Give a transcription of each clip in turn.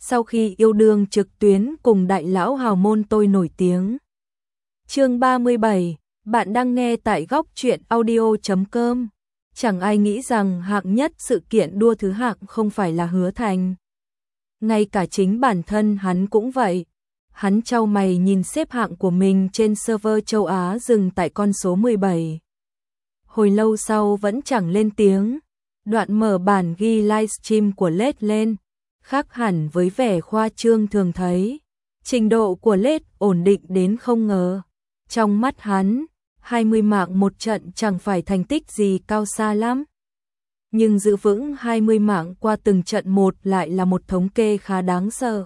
sau khi yêu đương trực tuyến cùng đại lão hào môn tôi nổi tiếng. Chương 37, bạn đang nghe tại góc truyện audio.com. Chẳng ai nghĩ rằng hạng nhất sự kiện đua thứ hạng không phải là Hứa Thành. Ngay cả chính bản thân hắn cũng vậy. Hắn chau mày nhìn xếp hạng của mình trên server châu Á dừng tại con số 17. Hồi lâu sau vẫn chẳng lên tiếng. Đoạn mở bản ghi livestream của LED lên, khác hẳn với vẻ khoa trương thường thấy. Trình độ của LED ổn định đến không ngờ. Trong mắt hắn, 20 mạng một trận chẳng phải thành tích gì cao xa lắm. Nhưng giữ vững 20 mạng qua từng trận một lại là một thống kê khá đáng sợ.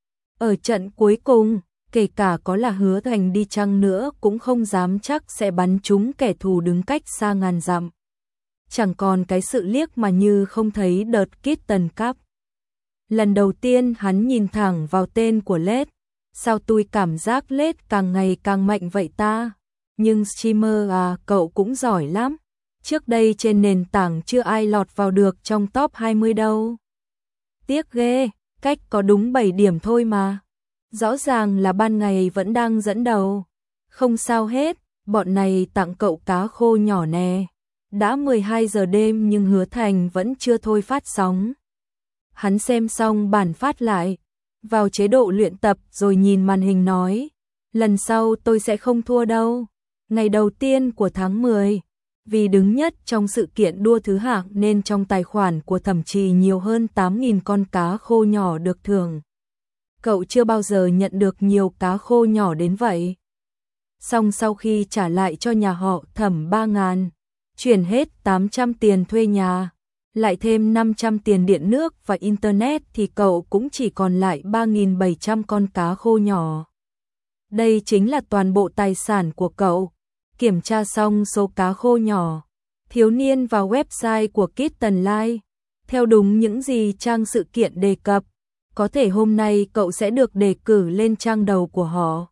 Ở trận cuối cùng, kể cả có là Hứa Thành đi chăng nữa cũng không dám chắc sẽ bắn trúng kẻ thù đứng cách xa ngàn dặm. Chẳng còn cái sự liếc mà như không thấy đợt Kitten Cup. Lần đầu tiên hắn nhìn thẳng vào tên của LED. Sao tôi cảm giác LED càng ngày càng mạnh vậy ta? Nhưng streamer à, cậu cũng giỏi lắm. Trước đây trên nền tảng chưa ai lọt vào được trong top 20 đâu. Tiếc ghê, cách có đúng 7 điểm thôi mà. Rõ ràng là ban ngày vẫn đang dẫn đầu. Không sao hết, bọn này tặng cậu cá khô nhỏ nè. Đã 12 giờ đêm nhưng Hứa Thành vẫn chưa thôi phát sóng. Hắn xem xong bản phát lại, vào chế độ luyện tập rồi nhìn màn hình nói, lần sau tôi sẽ không thua đâu. Ngày đầu tiên của tháng 10, vì đứng nhất trong sự kiện đua thứ hạng nên trong tài khoản của Thẩm Trì nhiều hơn 8.000 con cá khô nhỏ được thưởng. Cậu chưa bao giờ nhận được nhiều cá khô nhỏ đến vậy. Xong sau khi trả lại cho nhà họ Thẩm 3.000, chuyển hết 800 tiền thuê nhà, lại thêm 500 tiền điện nước và internet thì cậu cũng chỉ còn lại 3.700 con cá khô nhỏ. Đây chính là toàn bộ tài sản của cậu. Kiểm tra xong số cá khô nhỏ, thiếu niên vào website của Kitten Live. Theo đúng những gì trang sự kiện đề cập, có thể hôm nay cậu sẽ được đề cử lên trang đầu của họ.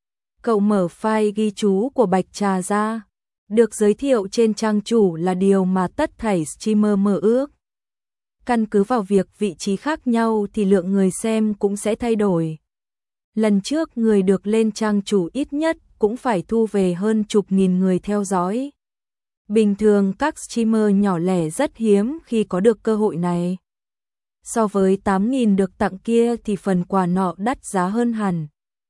Cậu mở file ghi chú của Bạch Trà ra. Được giới thiệu trên trang chủ là điều mà tất thảy streamer mơ ước. Căn cứ vào việc vị trí khác nhau thì lượng người xem cũng sẽ thay đổi. Lần trước người được lên trang chủ ít nhất cũng phải thu về hơn chục nghìn người theo dõi. Bình thường các streamer nhỏ lẻ rất hiếm khi có được cơ hội này. So với 8.000 được tặng kia thì phần quà nọ đắt giá hơn hẳn.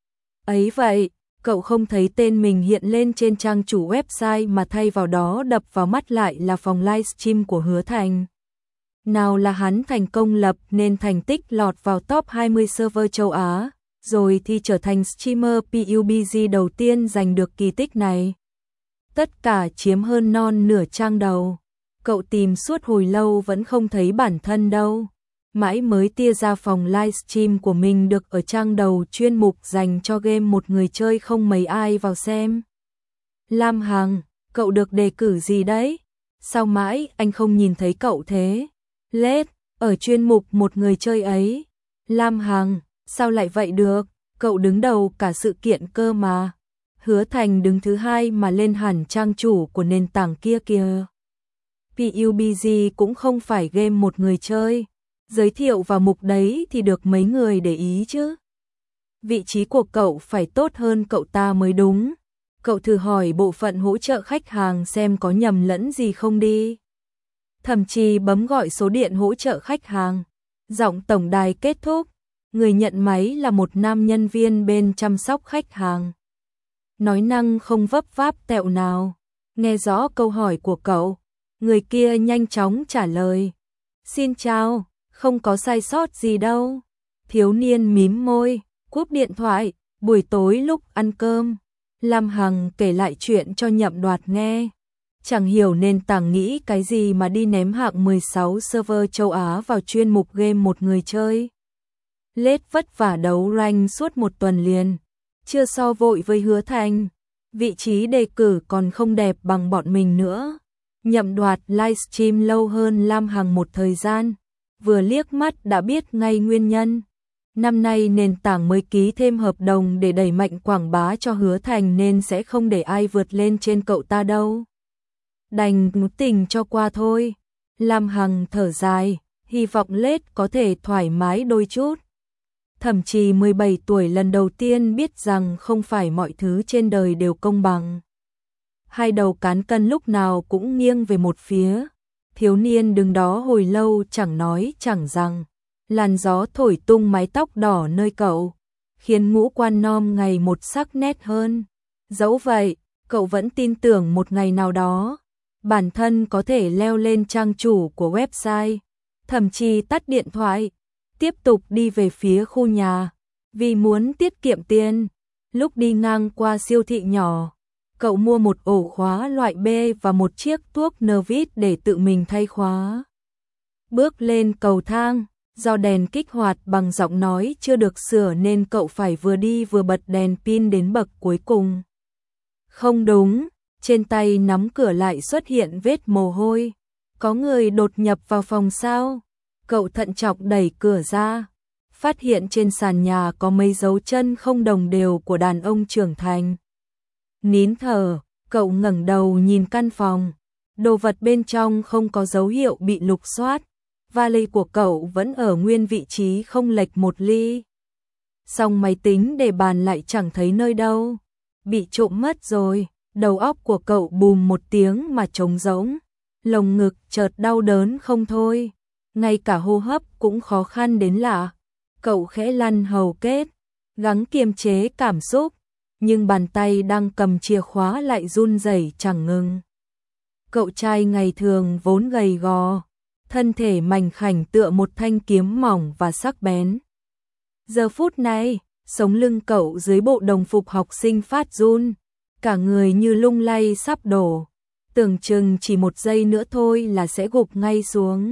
Ấy vậy, cậu không thấy tên mình hiện lên trên trang chủ website mà thay vào đó đập vào mắt lại là phòng livestream của Hứa Thành. Nào là hắn thành công lập nên thành tích lọt vào top 20 server châu Á, rồi thì trở thành streamer PUBG đầu tiên giành được kỳ tích này. Tất cả chiếm hơn non nửa trang đầu. Cậu tìm suốt hồi lâu vẫn không thấy bản thân đâu. Mãi mới tia ra phòng livestream của mình được ở trang đầu chuyên mục dành cho game một người chơi không mấy ai vào xem. Lam Hằng, cậu được đề cử gì đấy? Sao mãi anh không nhìn thấy cậu thế? LED, ở chuyên mục một người chơi ấy. Lam Hằng, sao lại vậy được? Cậu đứng đầu cả sự kiện cơ mà. Hứa Thành đứng thứ hai mà lên hẳn trang chủ của nền tảng kia kìa. PUBG cũng không phải game một người chơi. Giới thiệu vào mục đấy thì được mấy người để ý chứ. Vị trí của cậu phải tốt hơn cậu ta mới đúng. Cậu thử hỏi bộ phận hỗ trợ khách hàng xem có nhầm lẫn gì không đi. Thậm chí bấm gọi số điện hỗ trợ khách hàng. Giọng tổng đài kết thúc. Người nhận máy là một nam nhân viên bên chăm sóc khách hàng. Nói năng không vấp váp tẹo nào. Nghe rõ câu hỏi của cậu, người kia nhanh chóng trả lời. Xin chào, không có sai sót gì đâu. Thiếu niên mím môi, cúp điện thoại. Buổi tối lúc ăn cơm, Lam Hằng kể lại chuyện cho Nhậm Đoạt nghe. Chẳng hiểu nền tảng nghĩ cái gì mà đi ném hạng 16 server châu Á vào chuyên mục game một người chơi. LED vất vả đấu rank suốt một tuần liền, chưa so vội với Hứa Thành. Vị trí đề cử còn không đẹp bằng bọn mình nữa. Nhậm Đoạt livestream lâu hơn Lam Hằng một thời gian, vừa liếc mắt đã biết ngay nguyên nhân. Năm nay nền tảng mới ký thêm hợp đồng để đẩy mạnh quảng bá cho Hứa Thành nên sẽ không để ai vượt lên trên cậu ta đâu. Đành tình cho qua thôi. Lam Hằng thở dài, hy vọng LED có thể thoải mái đôi chút. Thậm chí 17 tuổi lần đầu tiên biết rằng không phải mọi thứ trên đời đều công bằng. Hai đầu cán cân lúc nào cũng nghiêng về một phía. Thiếu niên đứng đó hồi lâu chẳng nói chẳng rằng. Làn gió thổi tung mái tóc đỏ nơi cậu, khiến ngũ quan non ngày một sắc nét hơn. Dẫu vậy, cậu vẫn tin tưởng một ngày nào đó, bản thân có thể leo lên trang chủ của website, thậm chí tắt điện thoại, tiếp tục đi về phía khu nhà, vì muốn tiết kiệm tiền. Lúc đi ngang qua siêu thị nhỏ, cậu mua một ổ khóa loại B và một chiếc thuốc Nervit để tự mình thay khóa. Bước lên cầu thang, do đèn kích hoạt bằng giọng nói chưa được sửa nên cậu phải vừa đi vừa bật đèn pin đến bậc cuối cùng. Không đúng, trên tay nắm cửa lại xuất hiện vết mồ hôi. Có người đột nhập vào phòng sao? Cậu thận trọng đẩy cửa ra, phát hiện trên sàn nhà có mấy dấu chân không đồng đều của đàn ông trưởng thành. Nín thở, cậu ngẩng đầu nhìn căn phòng, đồ vật bên trong không có dấu hiệu bị lục soát. Vali của cậu vẫn ở nguyên vị trí không lệch một ly. Song máy tính để bàn lại chẳng thấy nơi đâu. Bị trộm mất rồi. Đầu óc của cậu bùm một tiếng mà trống rỗng. Lồng ngực chợt đau đớn không thôi. Ngay cả hô hấp cũng khó khăn đến lạ. Cậu khẽ lăn hầu kết, gắng kiềm chế cảm xúc, nhưng bàn tay đang cầm chìa khóa lại run rẩy chẳng ngừng. Cậu trai ngày thường vốn gầy gò, thân thể mảnh khảnh tựa một thanh kiếm mỏng và sắc bén. Giờ phút này, sống lưng cậu dưới bộ đồng phục học sinh phát run, cả người như lung lay sắp đổ, tưởng chừng chỉ một giây nữa thôi là sẽ gục ngay xuống.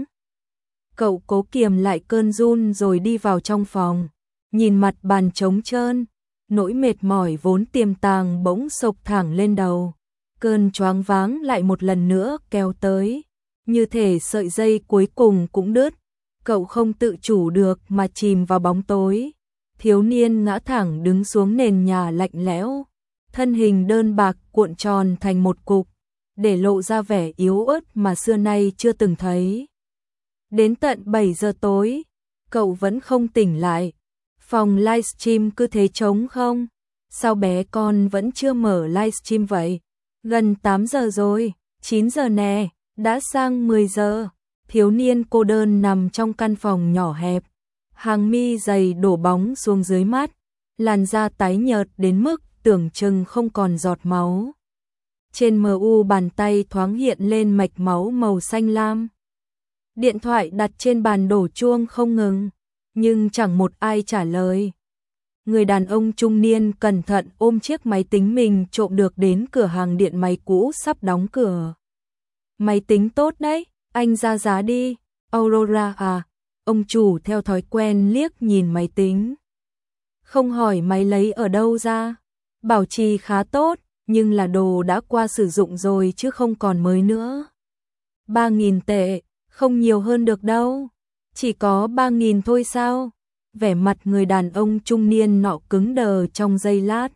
Cậu cố kiềm lại cơn run rồi đi vào trong phòng, nhìn mặt bàn trống trơn, nỗi mệt mỏi vốn tiềm tàng bỗng sộc thẳng lên đầu. Cơn choáng váng lại một lần nữa kéo tới, như thể sợi dây cuối cùng cũng đứt. Cậu không tự chủ được mà chìm vào bóng tối. Thiếu niên ngã thẳng đứng xuống nền nhà lạnh lẽo, thân hình đơn bạc cuộn tròn thành một cục, để lộ ra vẻ yếu ớt mà xưa nay chưa từng thấy. Đến tận 7 giờ tối, cậu vẫn không tỉnh lại. Phòng livestream cứ thế trống không? Sao bé con vẫn chưa mở livestream vậy? Gần 8 giờ rồi, 9 giờ nè, đã sang 10 giờ. Thiếu niên cô đơn nằm trong căn phòng nhỏ hẹp, hàng mi dày đổ bóng xuống dưới mắt, làn da tái nhợt đến mức tưởng chừng không còn giọt máu. Trên mu bàn tay thoáng hiện lên mạch máu màu xanh lam. Điện thoại đặt trên bàn đổ chuông không ngừng, nhưng chẳng một ai trả lời. Người đàn ông trung niên cẩn thận ôm chiếc máy tính mình trộm được đến cửa hàng điện máy cũ sắp đóng cửa. Máy tính tốt đấy, anh ra giá đi. Aurora à? Ông chủ theo thói quen liếc nhìn máy tính. Không hỏi máy lấy ở đâu ra. Bảo trì khá tốt, nhưng là đồ đã qua sử dụng rồi chứ không còn mới nữa. 3.000 tệ, không nhiều hơn được đâu. Chỉ có 3.000 thôi sao? Vẻ mặt người đàn ông trung niên nọ cứng đờ trong giây lát,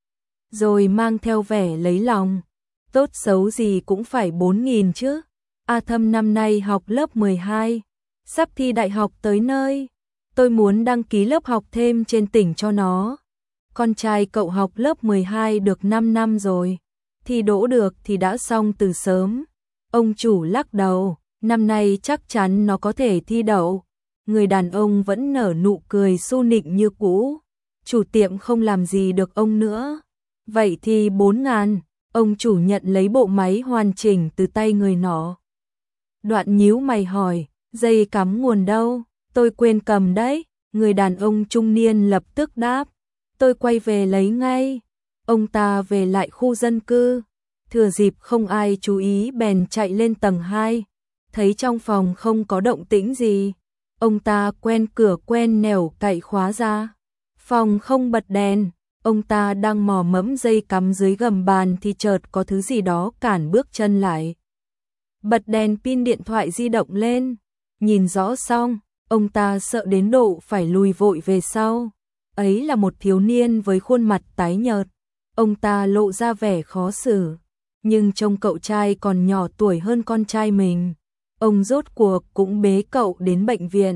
rồi mang theo vẻ lấy lòng. Tốt xấu gì cũng phải 4.000 chứ. A Thâm năm nay học lớp 12, sắp thi đại học tới nơi. Tôi muốn đăng ký lớp học thêm trên tỉnh cho nó. Con trai cậu học lớp 12 được 5 năm rồi, thi đỗ được thì đã xong từ sớm. Ông chủ lắc đầu, năm nay chắc chắn nó có thể thi đậu. Người đàn ông vẫn nở nụ cười su nịnh như cũ. Chủ tiệm không làm gì được ông nữa. Vậy thì 4.000, ông chủ nhận lấy bộ máy hoàn chỉnh từ tay người nọ. Đoạn nhíu mày hỏi, dây cắm nguồn đâu? Tôi quên cầm đấy. Người đàn ông trung niên lập tức đáp, tôi quay về lấy ngay. Ông ta về lại khu dân cư, thừa dịp không ai chú ý bèn chạy lên tầng 2, thấy trong phòng không có động tĩnh gì. Ông ta quen cửa quen nẻo cậy khóa ra. Phòng không bật đèn, ông ta đang mò mẫm dây cắm dưới gầm bàn thì chợt có thứ gì đó cản bước chân lại. Bật đèn pin điện thoại di động lên, nhìn rõ xong, ông ta sợ đến độ phải lùi vội về sau. Ấy là một thiếu niên với khuôn mặt tái nhợt, ông ta lộ ra vẻ khó xử, nhưng trông cậu trai còn nhỏ tuổi hơn con trai mình. Ông rốt cuộc cũng bế cậu đến bệnh viện,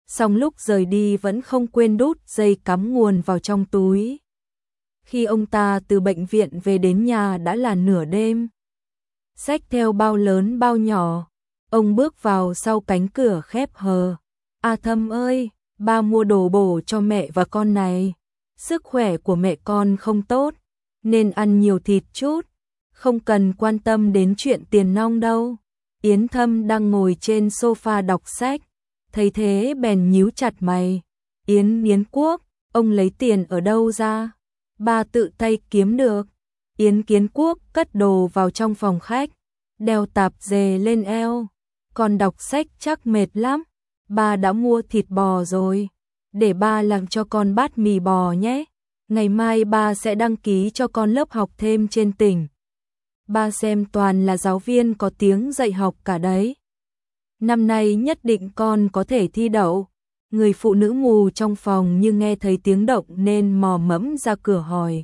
Xong lúc rời đi vẫn không quên đút dây cắm nguồn vào trong túi. Khi ông ta từ bệnh viện về đến nhà đã là nửa đêm. Xách theo bao lớn bao nhỏ, ông bước vào sau cánh cửa khép hờ. A Thâm ơi, ba mua đồ bổ cho mẹ và con này. Sức khỏe của mẹ con không tốt, nên ăn nhiều thịt chút, không cần quan tâm đến chuyện tiền nong đâu. Yến Thâm đang ngồi trên sofa đọc sách, thấy thế bèn nhíu chặt mày. Yến Quốc, ông lấy tiền ở đâu ra? Ba tự tay kiếm được. Yến Kiến Quốc cất đồ vào trong phòng khách, đeo tạp dề lên eo. Con đọc sách chắc mệt lắm. Ba đã mua thịt bò rồi, để ba làm cho con bát mì bò nhé. Ngày mai ba sẽ đăng ký cho con lớp học thêm trên tỉnh. Ba xem toàn là giáo viên có tiếng dạy học cả đấy. Năm nay nhất định con có thể thi đậu. Người phụ nữ ngủ trong phòng như nghe thấy tiếng động nên mò mẫm ra cửa hỏi.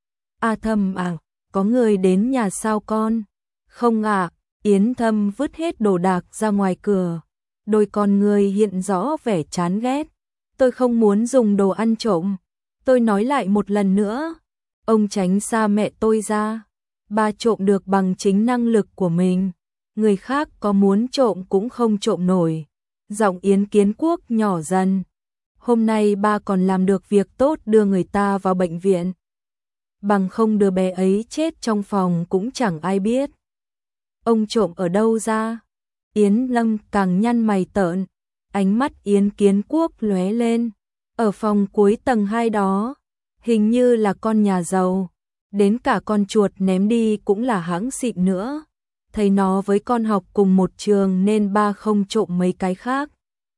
A Thâm à, có người đến nhà sao con? Không ạ. Yến Thâm vứt hết đồ đạc ra ngoài cửa. Đôi con người hiện rõ vẻ chán ghét. Tôi không muốn dùng đồ ăn trộm. Tôi nói lại một lần nữa. Ông tránh xa mẹ tôi ra. Ba trộm được bằng chính năng lực của mình. Người khác có muốn trộm cũng không trộm nổi. Giọng Yến Kiến Quốc nhỏ dần. Hôm nay ba còn làm được việc tốt đưa người ta vào bệnh viện. Bằng không đứa bé ấy chết trong phòng cũng chẳng ai biết. Ông trộm ở đâu ra? Yến Lâm càng nhăn mày tợn. Ánh mắt Yến Kiến Quốc lóe lên. Ở phòng cuối tầng 2 đó. Hình như là con nhà giàu. Đến cả con chuột ném đi cũng là hãng xịn nữa. Thấy nó với con học cùng một trường nên ba không trộm mấy cái khác.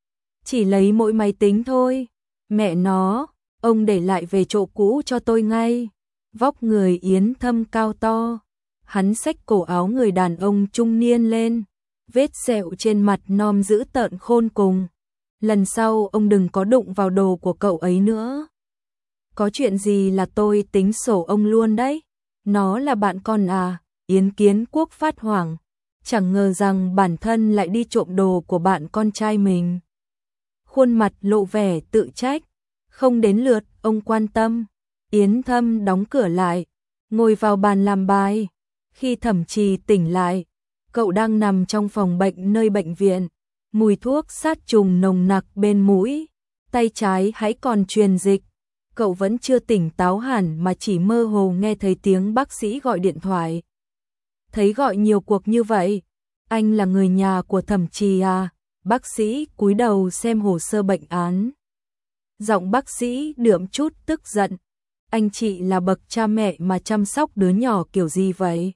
Chỉ lấy mỗi máy tính thôi. Mẹ nó, ông để lại về chỗ cũ cho tôi ngay. Vóc người Yến Thâm cao to. Hắn xách cổ áo người đàn ông trung niên lên. Vết sẹo trên mặt non dữ tợn khôn cùng. Lần sau ông đừng có đụng vào đồ của cậu ấy nữa. Có chuyện gì là tôi tính sổ ông luôn đấy. Nó là bạn con à? Yến Kiến Quốc phát hoảng. Chẳng ngờ rằng bản thân lại đi trộm đồ của bạn con trai mình. Khuôn mặt lộ vẻ tự trách. Không đến lượt ông quan tâm. Yến Thâm đóng cửa lại, ngồi vào bàn làm bài. Khi Thẩm Trì tỉnh lại, cậu đang nằm trong phòng bệnh nơi bệnh viện. Mùi thuốc sát trùng nồng nặc bên mũi. Tay trái hãy còn truyền dịch. Cậu vẫn chưa tỉnh táo hẳn mà chỉ mơ hồ nghe thấy tiếng bác sĩ gọi điện thoại. Thấy gọi nhiều cuộc như vậy, anh là người nhà của Thẩm Trì à? Bác sĩ cúi đầu xem hồ sơ bệnh án. Giọng bác sĩ đượm chút tức giận. Anh chị là bậc cha mẹ mà chăm sóc đứa nhỏ kiểu gì vậy?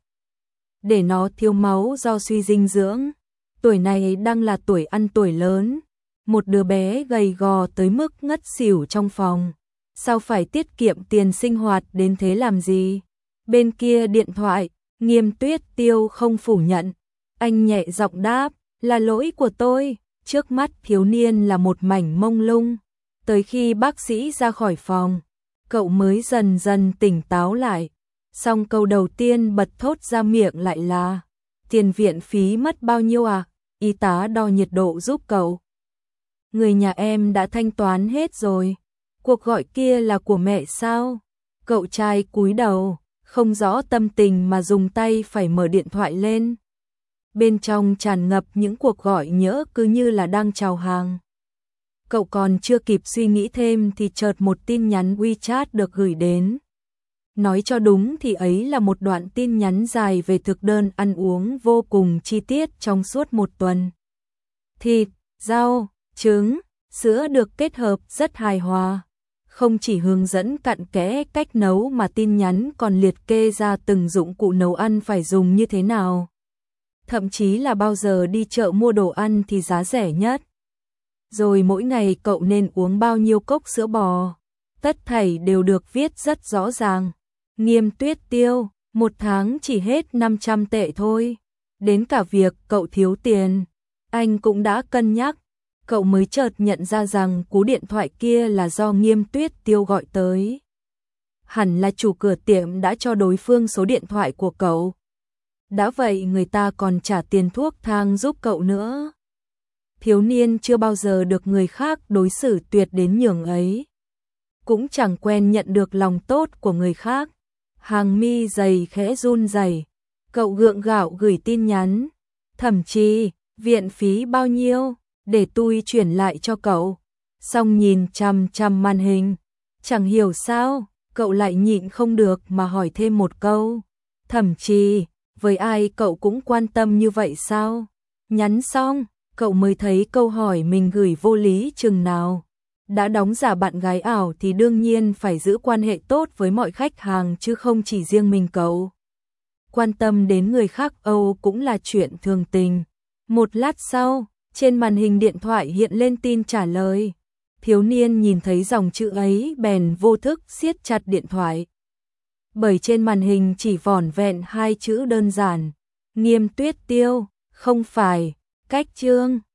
Để nó thiếu máu do suy dinh dưỡng. Tuổi này đang là tuổi ăn tuổi lớn. Một đứa bé gầy gò tới mức ngất xỉu trong phòng. Sao phải tiết kiệm tiền sinh hoạt đến thế làm gì? Bên kia điện thoại, Nghiêm Tuyết Tiêu không phủ nhận. Anh nhẹ giọng đáp, là lỗi của tôi. Trước mắt thiếu niên là một mảnh mông lung. Tới khi bác sĩ ra khỏi phòng, cậu mới dần dần tỉnh táo lại. Xong câu đầu tiên bật thốt ra miệng lại là, tiền viện phí mất bao nhiêu à? Y tá đo nhiệt độ giúp cậu. Người nhà em đã thanh toán hết rồi. Cuộc gọi kia là của mẹ sao? Cậu trai cúi đầu, không rõ tâm tình mà dùng tay phải mở điện thoại lên. Bên trong tràn ngập những cuộc gọi nhỡ cứ như là đang chào hàng. Cậu còn chưa kịp suy nghĩ thêm thì chợt một tin nhắn WeChat được gửi đến. Nói cho đúng thì ấy là một đoạn tin nhắn dài về thực đơn ăn uống vô cùng chi tiết trong suốt một tuần. Thịt, rau, trứng, sữa được kết hợp rất hài hòa. Không chỉ hướng dẫn cặn kẽ cách nấu mà tin nhắn còn liệt kê ra từng dụng cụ nấu ăn phải dùng như thế nào. Thậm chí là bao giờ đi chợ mua đồ ăn thì giá rẻ nhất. Rồi mỗi ngày cậu nên uống bao nhiêu cốc sữa bò. Tất thảy đều được viết rất rõ ràng. Nghiêm Tuyết Tiêu, một tháng chỉ hết 500 tệ thôi. Đến cả việc cậu thiếu tiền, anh cũng đã cân nhắc. Cậu mới chợt nhận ra rằng cú điện thoại kia là do Nghiêm Tuyết Tiêu gọi tới. Hẳn là chủ cửa tiệm đã cho đối phương số điện thoại của cậu. Đã vậy người ta còn trả tiền thuốc thang giúp cậu nữa. thiếu niên chưa bao giờ được người khác đối xử tuyệt đến nhường ấy. Cũng chẳng quen nhận được lòng tốt của người khác. Hàng mi dày khẽ run rẩy, cậu gượng gạo gửi tin nhắn. Thẩm Trì, viện phí bao nhiêu, để tôi chuyển lại cho cậu. Xong nhìn chằm chằm màn hình, chẳng hiểu sao, cậu lại nhịn không được mà hỏi thêm một câu. Thẩm Trì, với ai cậu cũng quan tâm như vậy sao? Nhắn xong, cậu mới thấy câu hỏi mình gửi vô lý chừng nào. Đã đóng giả bạn gái ảo thì đương nhiên phải giữ quan hệ tốt với mọi khách hàng chứ không chỉ riêng mình cậu. Quan tâm đến người khác Âu cũng là chuyện thường tình. Một lát sau, trên màn hình điện thoại hiện lên tin trả lời. Thiếu niên nhìn thấy dòng chữ ấy bèn vô thức siết chặt điện thoại. Bởi trên màn hình chỉ vỏn vẹn 2 chữ đơn giản. Nghiêm Tuyết Tiêu, không phải, cách chương.